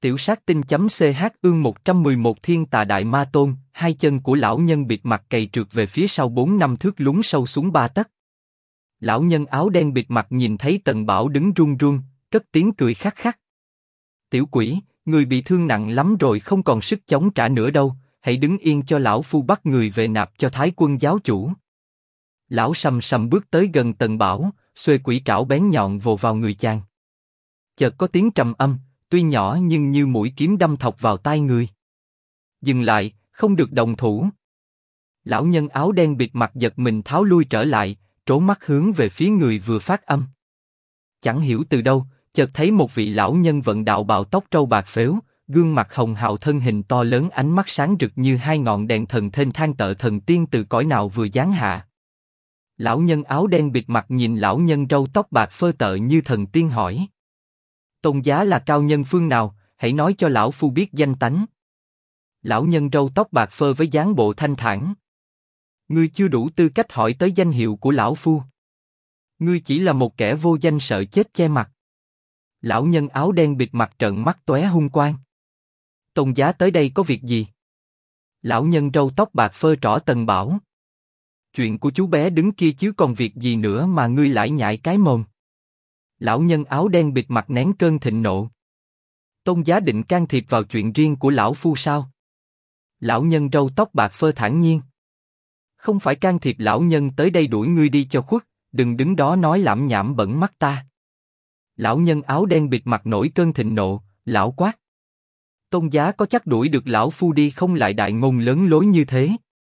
Tiểu sát tinh.ch ương 111 Thiên Tà Đại Ma Tôn, hai chân của lão nhân bịt mặt cày trượt về phía sau 4-5 thước lún sâu xuống 3 tấc. Lão nhân áo đen bịt mặt nhìn thấy Tần Bảo đứng run run, cất tiếng cười khắc khắc. Tiểu quỷ, người bị thương nặng lắm rồi, không còn sức chống trả nữa đâu, hãy đứng yên cho lão phu bắt người về nạp cho Thái Quân giáo chủ. Lão sầm sầm bước tới gần Tần Bảo, xuề quỷ trảo bén nhọn vồ vào người chàng. Chợt có tiếng trầm âm, tuy nhỏ nhưng như mũi kiếm đâm thọc vào tai người. Dừng lại, không được động thủ. Lão nhân áo đen bịt mặt giật mình tháo lui trở lại, trố mắt hướng về phía người vừa phát âm. Chẳng hiểu từ đâu, chợt thấy một vị lão nhân vận đạo bào tóc trâu bạc phếu, gương mặt hồng hào, thân hình to lớn, ánh mắt sáng rực như hai ngọn đèn thần thênh thang, tợ thần tiên từ cõi nào vừa giáng hạ. Lão nhân áo đen bịt mặt nhìn lão nhân râu tóc bạc phơ tợ như thần tiên hỏi: Tôn giá là cao nhân phương nào, hãy nói cho lão phu biết danh tánh. Lão nhân râu tóc bạc phơ với dáng bộ thanh thản: Ngươi chưa đủ tư cách hỏi tới danh hiệu của lão phu. Ngươi chỉ là một kẻ vô danh sợ chết che mặt. Lão nhân áo đen bịt mặt trợn mắt tóe hung quang. Tôn giá tới đây có việc gì? Lão nhân râu tóc bạc phơ trỏ Tần Bảo: Chuyện của chú bé đứng kia chứ còn việc gì nữa mà ngươi lải nhải cái mồm. Lão nhân áo đen bịt mặt nén cơn thịnh nộ: Tôn giá định can thiệp vào chuyện riêng của lão phu sao? Lão nhân râu tóc bạc phơ thản nhiên: Không phải can thiệp, lão nhân tới đây đuổi ngươi đi cho khuất, đừng đứng đó nói lảm nhảm bẩn mắt ta. Lão nhân áo đen bịt mặt nổi cơn thịnh nộ, lão quát: Tôn giá có chắc đuổi được lão phu đi không, lại đại ngôn lớn lối như thế?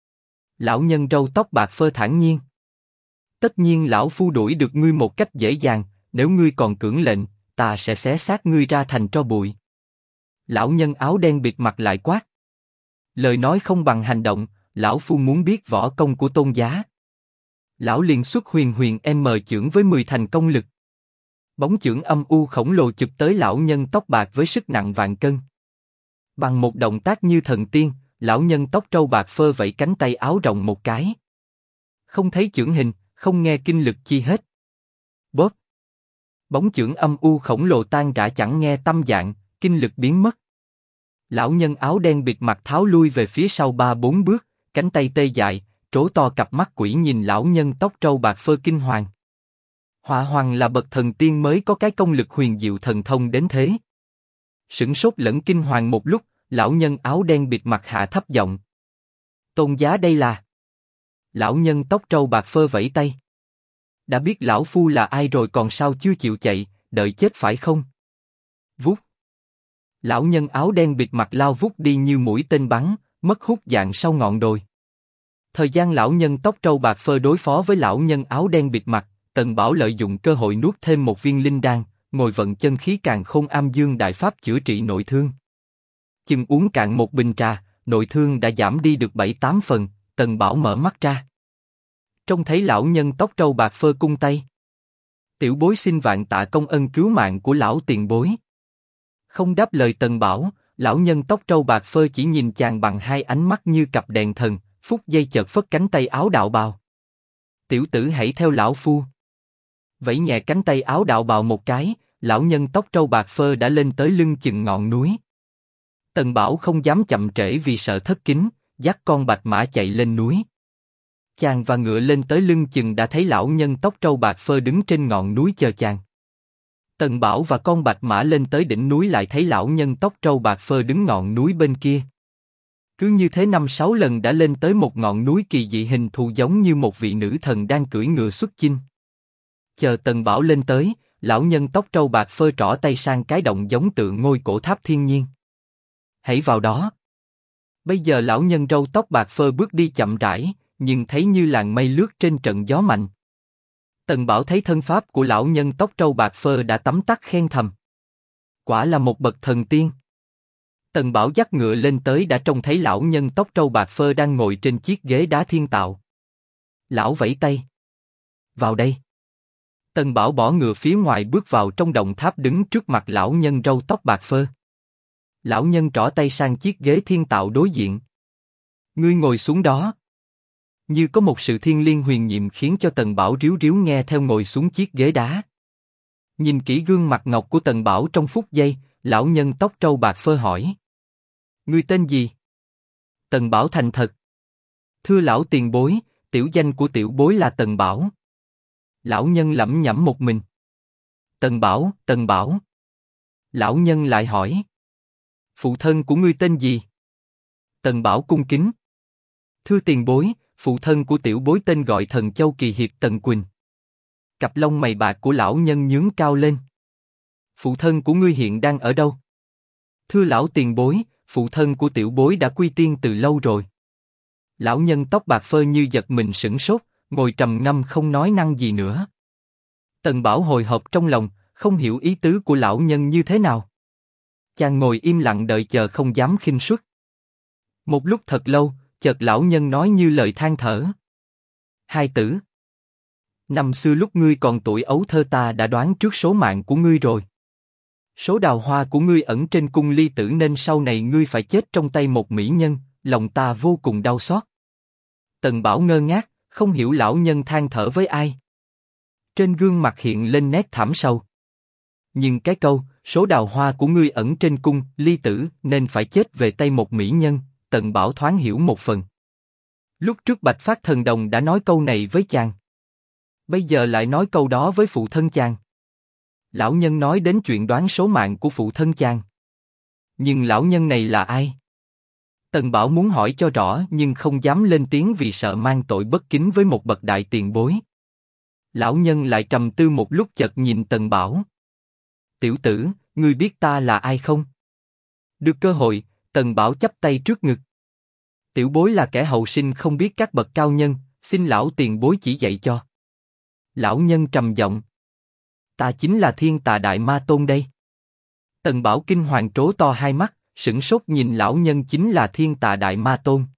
Lão nhân râu tóc bạc phơ thản nhiên: Tất nhiên lão phu đuổi được ngươi một cách dễ dàng, nếu ngươi còn cưỡng lệnh, ta sẽ xé xác ngươi ra thành tro bụi. Lão nhân áo đen bịt mặt lại quát: Lời nói không bằng hành động, lão phu muốn biết võ công của tôn giá. Lão liền xuất huyền huyền chưởng với 10 thành công lực. Bóng chưởng âm u khổng lồ chụp tới lão nhân tóc bạc với sức nặng vạn cân. Bằng một động tác như thần tiên, lão nhân tóc trâu bạc phơ vẫy cánh tay áo rộng một cái. Không thấy chưởng hình, không nghe kinh lực chi hết. Bóp! Bóng chưởng âm u khổng lồ tan rã, chẳng nghe tâm dạng, kinh lực biến mất. Lão nhân áo đen bịt mặt tháo lui về phía sau 3-4 bước, cánh tay tê dại, trố to cặp mắt quỷ nhìn lão nhân tóc trâu bạc phơ kinh hoàng. Họa hoàng là bậc thần tiên mới có cái công lực huyền diệu thần thông đến thế. Sửng sốt lẫn kinh hoàng một lúc, lão nhân áo đen bịt mặt hạ thấp giọng: Tôn giá đây là... Lão nhân tóc trâu bạc phơ vẫy tay: Đã biết lão phu là ai rồi còn sao chưa chịu chạy, đợi chết phải không? Vút! Lão nhân áo đen bịt mặt lao vút đi như mũi tên bắn, mất hút dạng sau ngọn đồi. Thời gian lão nhân tóc trâu bạc phơ đối phó với lão nhân áo đen bịt mặt, Tần Bảo lợi dụng cơ hội nuốt thêm một viên linh đan, ngồi vận chân khí càn khôn am dương đại pháp chữa trị nội thương. Chừng uống cạn một bình trà, nội thương đã giảm đi được 7-8 phần. Tần Bảo mở mắt ra, trông thấy lão nhân tóc trâu bạc phơ cung tay: Tiểu bối xin vạn tạ công ân cứu mạng của lão tiền bối. Không đáp lời Tần Bảo, lão nhân tóc trâu bạc phơ chỉ nhìn chàng bằng hai ánh mắt như cặp đèn thần, phút giây chợt phất cánh tay áo đạo bào: Tiểu tử hãy theo lão phu. Vẫy nhẹ cánh tay áo đạo bào một cái, lão nhân tóc trâu bạc phơ đã lên tới lưng chừng ngọn núi. Tần Bảo không dám chậm trễ vì sợ thất kính, dắt con bạch mã chạy lên núi. Chàng và ngựa lên tới lưng chừng đã thấy lão nhân tóc trâu bạc phơ đứng trên ngọn núi chờ chàng. Tần Bảo và con bạch mã lên tới đỉnh núi lại thấy lão nhân tóc trâu bạc phơ đứng ngọn núi bên kia. Cứ như thế 5-6 lần đã lên tới một ngọn núi kỳ dị hình thù giống như một vị nữ thần đang cưỡi ngựa xuất chinh. Chờ Tần Bảo lên tới, lão nhân tóc trâu bạc phơ trỏ tay sang cái động giống tượng ngôi cổ tháp thiên nhiên. Hãy vào đó. Bây giờ lão nhân râu tóc bạc phơ bước đi chậm rãi, nhưng thấy như làn mây lướt trên trận gió mạnh. Tần Bảo thấy thân pháp của lão nhân tóc trâu bạc phơ đã tấm tắc khen thầm: Quả là một bậc thần tiên. Tần Bảo dắt ngựa lên tới đã trông thấy lão nhân tóc trâu bạc phơ đang ngồi trên chiếc ghế đá thiên tạo. Lão vẫy tay: Vào đây. Tần Bảo bỏ ngựa phía ngoài bước vào trong động tháp, đứng trước mặt lão nhân râu tóc bạc phơ. Lão nhân trỏ tay sang chiếc ghế thiên tạo đối diện: Ngươi ngồi xuống đó. Như có một sự thiêng liêng huyền nhiệm khiến cho Tần Bảo ríu ríu nghe theo ngồi xuống chiếc ghế đá. Nhìn kỹ gương mặt ngọc của Tần Bảo trong phút giây, lão nhân tóc trâu bạc phơ hỏi. Ngươi tên gì? Tần Bảo thành thật. Thưa lão tiền bối, tiểu danh của tiểu bối là Tần Bảo. Lão nhân lẩm nhẩm một mình. Tần Bảo, Tần Bảo. Lão nhân lại hỏi. Phụ thân của ngươi tên gì? Tần Bảo cung kính. Thưa tiền bối, phụ thân của tiểu bối tên gọi Thần Châu Kỳ Hiệp Tần Quỳnh. Cặp lông mày bạc của lão nhân nhướng cao lên. Phụ thân của ngươi hiện đang ở đâu? Thưa lão tiền bối, phụ thân của tiểu bối đã quy tiên từ lâu rồi. Lão nhân tóc bạc phơ như giật mình sửng sốt, ngồi trầm ngâm không nói năng gì nữa. Tần Bảo hồi hộp trong lòng, không hiểu ý tứ của lão nhân như thế nào. Chàng ngồi im lặng đợi chờ không dám khinh suất. Một lúc thật lâu, chợt lão nhân nói như lời than thở. Hai tử, năm xưa lúc ngươi còn tuổi ấu thơ ta đã đoán trước số mạng của ngươi rồi. Số đào hoa của ngươi ẩn trên cung ly tử nên sau này ngươi phải chết trong tay một mỹ nhân, lòng ta vô cùng đau xót. Tần Bảo ngơ ngác, không hiểu lão nhân than thở với ai. Trên gương mặt hiện lên nét thảm sâu. Nhưng cái câu, số đào hoa của ngươi ẩn trên cung ly tử nên phải chết về tay một mỹ nhân, Tần Bảo thoáng hiểu một phần. Lúc trước Bạch Phát Thần Đồng đã nói câu này với chàng. Bây giờ lại nói câu đó với phụ thân chàng. Lão nhân nói đến chuyện đoán số mạng của phụ thân chàng. Nhưng lão nhân này là ai? Tần Bảo muốn hỏi cho rõ nhưng không dám lên tiếng vì sợ mang tội bất kính với một bậc đại tiền bối. Lão nhân lại trầm tư một lúc chợt nhìn Tần Bảo. Tiểu tử, ngươi biết ta là ai không? Được cơ hội, Tần Bảo chắp tay trước ngực. Tiểu bối là kẻ hậu sinh không biết các bậc cao nhân, xin lão tiền bối chỉ dạy cho. Lão nhân trầm giọng. Ta chính là Thiên Tà Đại Ma Tôn đây. Tần Bảo kinh hoàng trố to hai mắt, sửng sốt nhìn lão nhân chính là Thiên Tà Đại Ma Tôn.